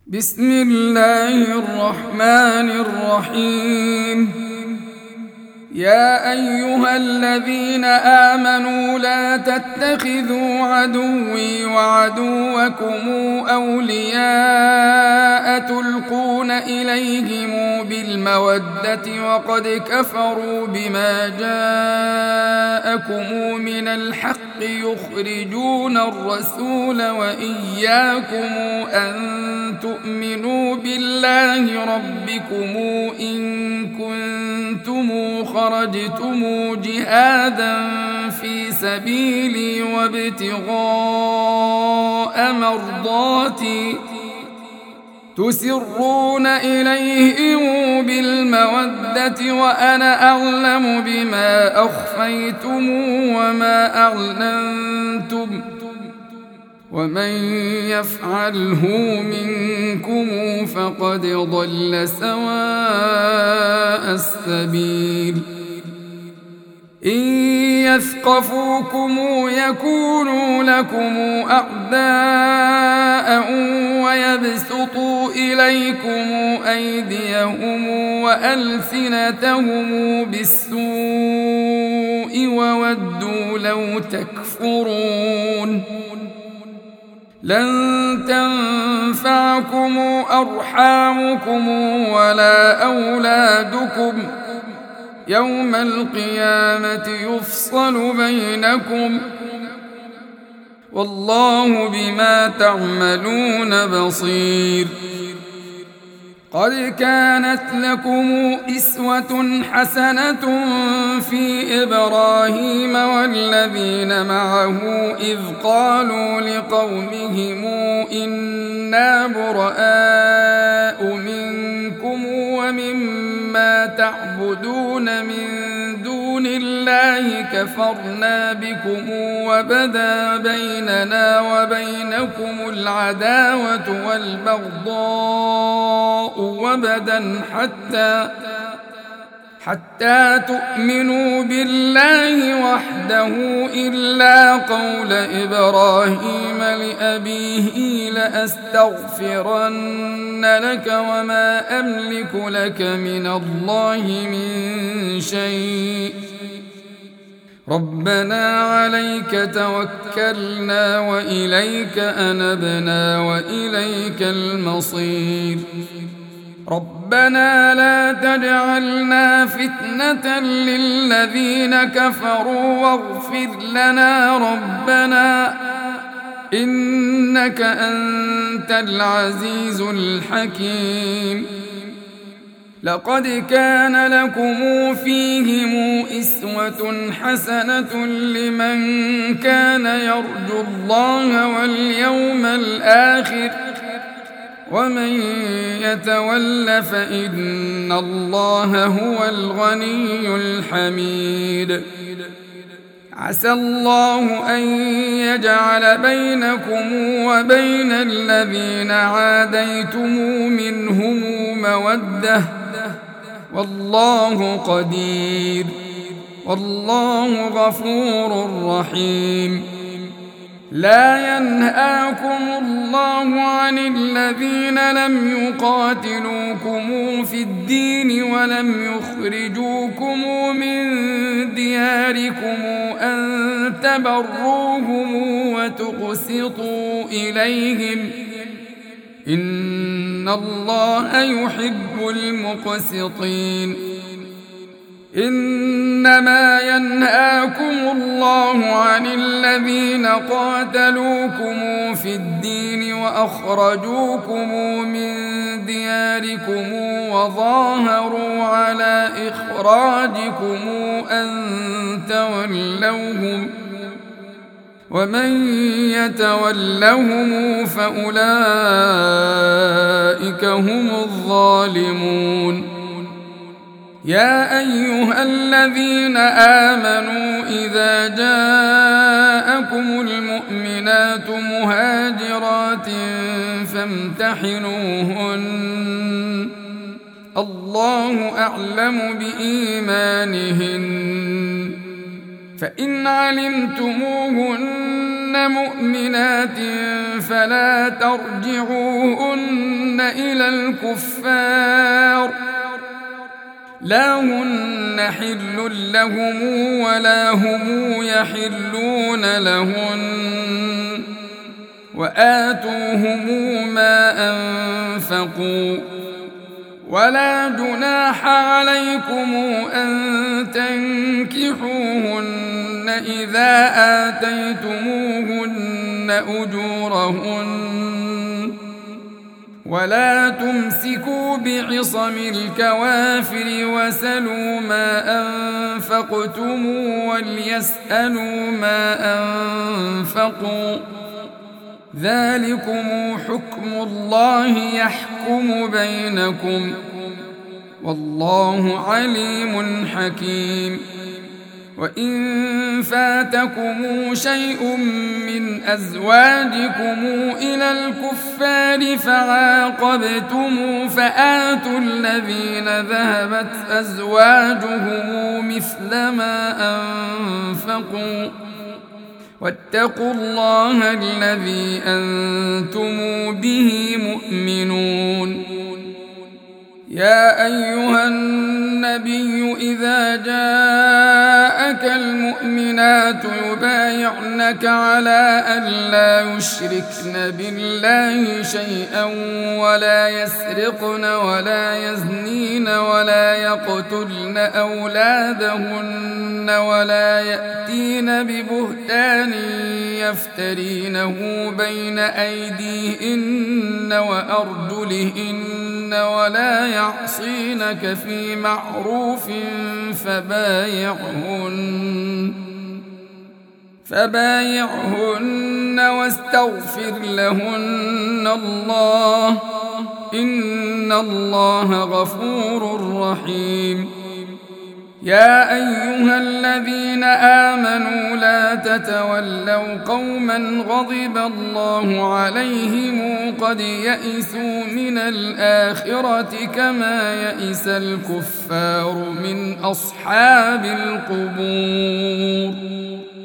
بسم الله الرحمن الرحيم. يا أيها الذين آمنوا لا تتخذوا عدوي وعدوكم أولياء تلقون إليهم بالمودة وقد كفروا بما جاءكم من الحق يخرجون الرسول وإياكم أن تؤمنوا بالله ربكم إن كنتم خرجتم جهادا في سبيلي وابتغاء مرضاتي تسرون إليهم بالمودة وأنا أعلم بما أخفيتم وما أعلنتم ومن يفعله منكم فقد ضل سواء السبيل. إن يثقفوكم يكونوا لكم أعداء ويبسطوا إليكم أيديهم وألسنتهم بالسوء وودوا لو تكفرون. لن تنفعكم أرحامكم ولا أولادكم يوم القيامة يفصل بينكم والله بما تعملون بصير. قد كانت لكم إسوة حسنة في إبراهيم والذين معه إذ قالوا لقومهم إنا براء منكم ومما تعبدون من دون الله كفرنا بكم وبدا بيننا وبينكم العداوة والبغضاء وبدا حتى تؤمنوا بالله وحده إلا قول إبراهيم لأبيه لأستغفرن لك وما أملك لك من الله من شيء ربنا عليك توكلنا وإليك أنبنا وإليك المصير. ربنا لا تجعلنا فتنة للذين كفروا واغفر لنا ربنا إنك أنت العزيز الحكيم. لقد كان لكم فيهم إسوة حسنة لمن كان يرجو الله واليوم الآخر ومن يتول فإن الله هو الغني الحميد. عسى الله أن يجعل بينكم وبين الذين عاديتم منهم مودة والله قدير والله غفور رحيم. لا ينهاكم الله عن الذين لم يقاتلوكم في الدين ولم يخرجوكم من دياركم أن تبروهم وتقسطوا إليهم إن الله يحب المقسطين. إنما ينهاكم الله عن الذين قاتلوكم في الدين وأخرجوكم من دياركم وظاهروا على إخراجكم أن تولوهم ومن يتولهم فأولئك هم الظالمون. يا أيها الذين آمنوا إذا جاءكم المؤمنات مهاجرات فامتحنوهن الله أعلم بإيمانهن فإن علمتموهن مؤمنات فلا ترجعوهن إلى الكفار لا هن حل لهم ولا هم يحلون لهن وآتوهم ما أنفقوا ولا جناح عليكم أن تنكحوهن إذا آتيتموهن أجورهن ولا تمسكوا بعصم الكوافر وسلوا ما أنفقتم وليسألوا ما أنفقوا ذلكم حكم الله يحكم بينكم والله عليم حكيم وإن فاتكم شيء من أزواجكم إلى الكفار فعاقبتم فآتوا الذين ذهبت أزواجهم مثل ما أنفقوا واتقوا الله الذي أنتم به مؤمنون يا أيها النبي إذا جاءك المؤمنات يبايعنك على أن لا يشركن بالله شيئا ولا يسرقن ولا يزنين ولا يقتلن أولادهن ولا يأتين ببهتان يفترينه بين أيديهن وأرجلهن ولا يعصينك في معروف فبايعهن واستغفر لهن الله إن الله غفور رحيم يا أيها الذين آمنوا لا تتولوا قوما غضب الله عليهم قد يئسوا من الآخرة كما يئس الكفار من أصحاب القبور